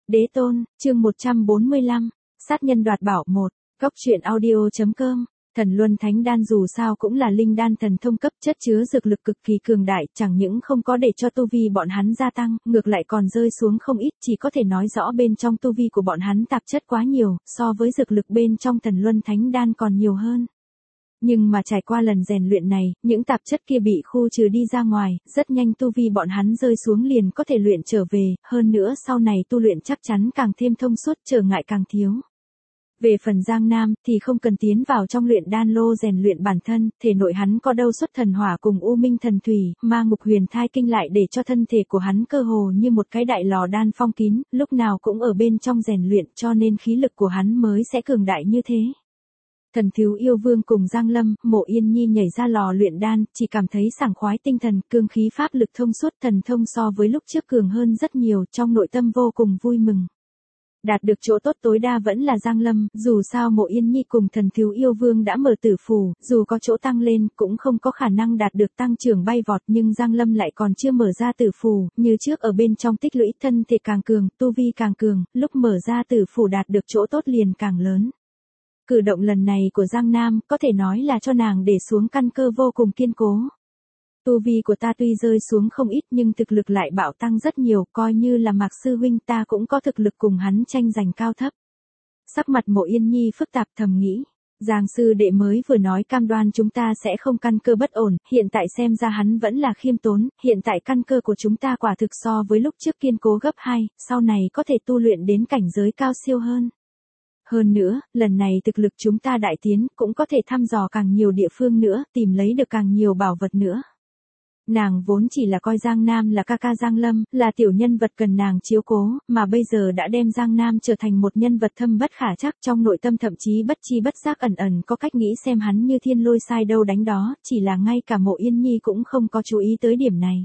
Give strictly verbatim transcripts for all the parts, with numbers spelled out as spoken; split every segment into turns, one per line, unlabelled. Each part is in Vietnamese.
Đế tôn, chương một trăm bốn mươi lăm, sát nhân đoạt bảo một, góc truyện audio.com. Thần Luân Thánh Đan dù sao cũng là linh đan thần thông cấp, chất chứa dược lực cực kỳ cường đại, chẳng những không có để cho tu vi bọn hắn gia tăng, ngược lại còn rơi xuống không ít, chỉ có thể nói rõ bên trong tu vi của bọn hắn tạp chất quá nhiều, so với dược lực bên trong Thần Luân Thánh Đan còn nhiều hơn. Nhưng mà trải qua lần rèn luyện này, những tạp chất kia bị khu trừ đi ra ngoài, rất nhanh tu vi bọn hắn rơi xuống liền có thể luyện trở về, hơn nữa sau này tu luyện chắc chắn càng thêm thông suốt, trở ngại càng thiếu. Về phần Giang Nam thì không cần tiến vào trong luyện đan lô rèn luyện bản thân, thể nội hắn có đâu xuất thần hỏa cùng u minh thần thủy, ma ngục huyền thai kinh lại để cho thân thể của hắn cơ hồ như một cái đại lò đan phong kín, lúc nào cũng ở bên trong rèn luyện, cho nên khí lực của hắn mới sẽ cường đại như thế. Thần Thiếu Yêu Vương cùng Giang Lâm, Mộ Yên Nhi nhảy ra lò luyện đan, chỉ cảm thấy sảng khoái tinh thần, cương khí pháp lực thông suốt, thần thông so với lúc trước cường hơn rất nhiều, trong nội tâm vô cùng vui mừng. Đạt được chỗ tốt tối đa vẫn là Giang Lâm, dù sao Mộ Yên Nhi cùng Thần Thiếu Yêu Vương đã mở tử phù, dù có chỗ tăng lên, cũng không có khả năng đạt được tăng trưởng bay vọt, nhưng Giang Lâm lại còn chưa mở ra tử phù, như trước ở bên trong tích lũy, thân thể càng cường, tu vi càng cường, lúc mở ra tử phù đạt được chỗ tốt liền càng lớn. Cử động lần này của Giang Nam, có thể nói là cho nàng để xuống căn cơ vô cùng kiên cố. Tu vi của ta tuy rơi xuống không ít nhưng thực lực lại bạo tăng rất nhiều, coi như là Mạc Sư Huynh ta cũng có thực lực cùng hắn tranh giành cao thấp. Sắc mặt Mộ Yên Nhi phức tạp thầm nghĩ, Giang Sư Đệ mới vừa nói cam đoan chúng ta sẽ không căn cơ bất ổn, hiện tại xem ra hắn vẫn là khiêm tốn, hiện tại căn cơ của chúng ta quả thực so với lúc trước kiên cố gấp hai, sau này có thể tu luyện đến cảnh giới cao siêu hơn. Hơn nữa, lần này thực lực chúng ta đại tiến, cũng có thể thăm dò càng nhiều địa phương nữa, tìm lấy được càng nhiều bảo vật nữa. Nàng vốn chỉ là coi Giang Nam là ca ca Giang Lâm, là tiểu nhân vật cần nàng chiếu cố, mà bây giờ đã đem Giang Nam trở thành một nhân vật thâm bất khả trắc, trong nội tâm thậm chí bất chi bất giác ẩn ẩn có cách nghĩ xem hắn như thiên lôi sai đâu đánh đó, chỉ là ngay cả Mộ Yên Nhi cũng không có chú ý tới điểm này.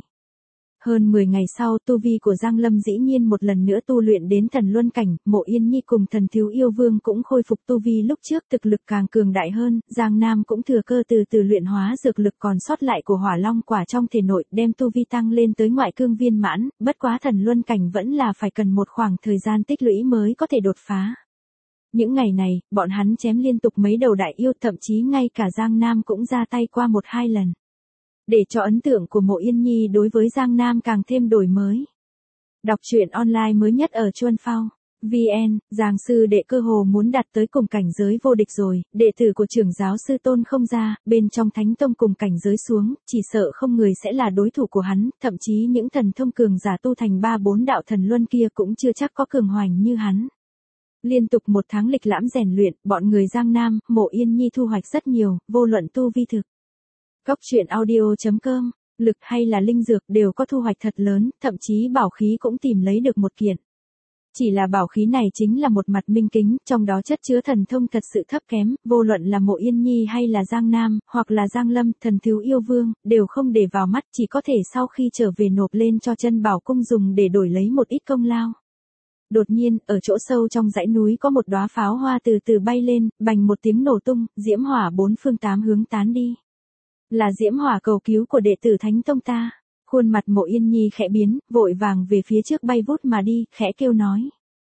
Hơn mười ngày sau, tu vi của Giang Lâm dĩ nhiên một lần nữa tu luyện đến thần luân cảnh, Mộ Yên Nhi cùng Thần Thiếu Yêu Vương cũng khôi phục tu vi lúc trước, thực lực càng cường đại hơn, Giang Nam cũng thừa cơ từ từ luyện hóa dược lực còn sót lại của hỏa long quả trong thể nội, đem tu vi tăng lên tới ngoại cương viên mãn, bất quá thần luân cảnh vẫn là phải cần một khoảng thời gian tích lũy mới có thể đột phá. Những ngày này, bọn hắn chém liên tục mấy đầu đại yêu, thậm chí ngay cả Giang Nam cũng ra tay qua một hai lần. Để cho ấn tượng của Mộ Yên Nhi đối với Giang Nam càng thêm đổi mới. Đọc truyện online mới nhất ở Chuan Phao. vê en, Giang Sư Đệ cơ hồ muốn đạt tới cùng cảnh giới vô địch rồi, đệ tử của trưởng giáo sư Tôn không ra, bên trong Thánh Tông cùng cảnh giới xuống, chỉ sợ không người sẽ là đối thủ của hắn, thậm chí những thần thông cường giả tu thành ba bốn đạo thần luân kia cũng chưa chắc có cường hoành như hắn. Liên tục một tháng lịch lãm rèn luyện, bọn người Giang Nam, Mộ Yên Nhi thu hoạch rất nhiều, vô luận tu vi thực. Góc truyện audio.com, lực hay là linh dược đều có thu hoạch thật lớn, thậm chí bảo khí cũng tìm lấy được một kiện. Chỉ là bảo khí này chính là một mặt minh kính, trong đó chất chứa thần thông thật sự thấp kém, vô luận là Mộ Yên Nhi hay là Giang Nam, hoặc là Giang Lâm, Thần Thiếu Yêu Vương, đều không để vào mắt, chỉ có thể sau khi trở về nộp lên cho chân bảo cung dùng để đổi lấy một ít công lao. Đột nhiên, ở chỗ sâu trong dãy núi có một đóa pháo hoa từ từ bay lên, bành một tiếng nổ tung, diễm hỏa bốn phương tám hướng tán đi. Là diễm hỏa cầu cứu của đệ tử Thánh Tông ta. Khuôn mặt Mộ Yên Nhi khẽ biến, vội vàng về phía trước bay vút mà đi, khẽ kêu nói.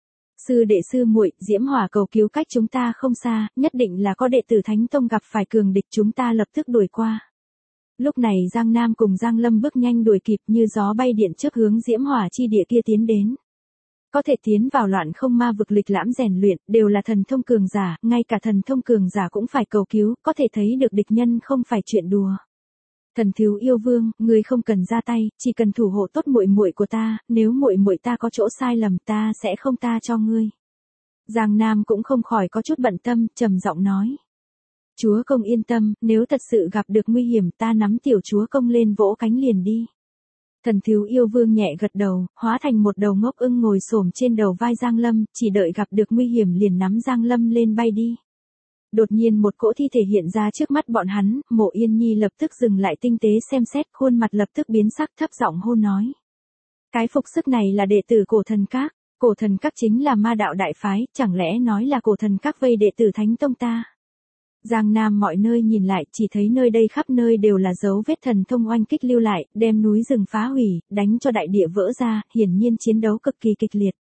Sư đệ sư muội, diễm hỏa cầu cứu cách chúng ta không xa, nhất định là có đệ tử Thánh Tông gặp phải cường địch, chúng ta lập tức đuổi qua. Lúc này Giang Nam cùng Giang Lâm bước nhanh đuổi kịp như gió bay điện chớp hướng diễm hỏa chi địa kia tiến đến. Có thể tiến vào loạn không ma vực lịch lãm rèn luyện, đều là thần thông cường giả, ngay cả thần thông cường giả cũng phải cầu cứu, có thể thấy được địch nhân không phải chuyện đùa. Thần Thiếu Yêu Vương, ngươi không cần ra tay, chỉ cần thủ hộ tốt muội muội của ta, nếu muội muội ta có chỗ sai lầm ta sẽ không tha cho ngươi. Giang Nam cũng không khỏi có chút bận tâm, trầm giọng nói. Chúa công yên tâm, nếu thật sự gặp được nguy hiểm ta nắm tiểu chúa công lên vỗ cánh liền đi. Thần Thiếu Yêu Vương nhẹ gật đầu, hóa thành một đầu ngốc ưng ngồi xổm trên đầu vai Giang Lâm, chỉ đợi gặp được nguy hiểm liền nắm Giang Lâm lên bay đi. Đột nhiên một cỗ thi thể hiện ra trước mắt bọn hắn, Mộ Yên Nhi lập tức dừng lại tinh tế xem xét, khuôn mặt lập tức biến sắc, thấp giọng hô nói. Cái phục sức này là đệ tử Cổ Thần Các, Cổ Thần Các chính là ma đạo đại phái, chẳng lẽ nói là Cổ Thần Các vây đệ tử Thánh Tông ta? Giang Nam mọi nơi nhìn lại, chỉ thấy nơi đây khắp nơi đều là dấu vết thần thông oanh kích lưu lại, đem núi rừng phá hủy, đánh cho đại địa vỡ ra, hiển nhiên chiến đấu cực kỳ kịch liệt.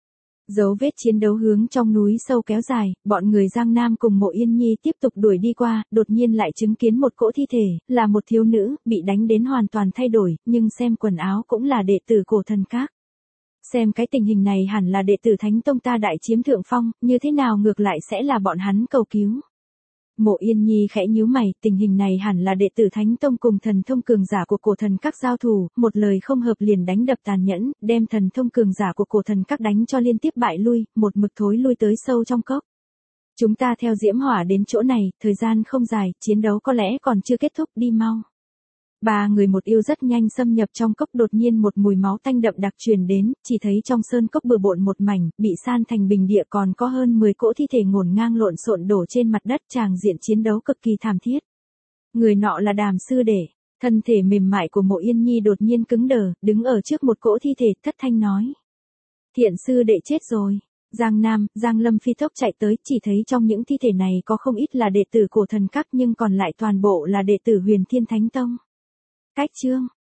Dấu vết chiến đấu hướng trong núi sâu kéo dài, bọn người Giang Nam cùng Mộ Yên Nhi tiếp tục đuổi đi qua, đột nhiên lại chứng kiến một cỗ thi thể, là một thiếu nữ, bị đánh đến hoàn toàn thay đổi, nhưng xem quần áo cũng là đệ tử cổ thần các. Xem cái tình hình này hẳn là đệ tử Thánh Tông ta đại chiếm thượng phong, như thế nào ngược lại sẽ là bọn hắn cầu cứu. Mộ Yên Nhi khẽ nhíu mày, tình hình này hẳn là đệ tử Thánh Tông cùng thần thông cường giả của cổ thần các giao thủ, một lời không hợp liền đánh đập tàn nhẫn, đem thần thông cường giả của cổ thần các đánh cho liên tiếp bại lui, một mực thối lui tới sâu trong cốc. Chúng ta theo Diễm Hỏa đến chỗ này, thời gian không dài, chiến đấu có lẽ còn chưa kết thúc, đi mau. Ba người một yêu rất nhanh xâm nhập trong cốc, đột nhiên một mùi máu tanh đậm đặc truyền đến, chỉ thấy trong sơn cốc bừa bộn một mảnh, bị san thành bình địa, còn có hơn mười cỗ thi thể ngổn ngang lộn xộn đổ trên mặt đất, tràng diện chiến đấu cực kỳ thảm thiết. Người nọ là Đàm sư đệ, thân thể mềm mại của Mộ Yên Nhi đột nhiên cứng đờ, đứng ở trước một cỗ thi thể, thất thanh nói. Thiện sư đệ chết rồi. Giang Nam, Giang Lâm phi tốc chạy tới, chỉ thấy trong những thi thể này có không ít là đệ tử cổ thần các nhưng còn lại toàn bộ là đệ tử Huyền Thiên Thánh Tông. Cách chương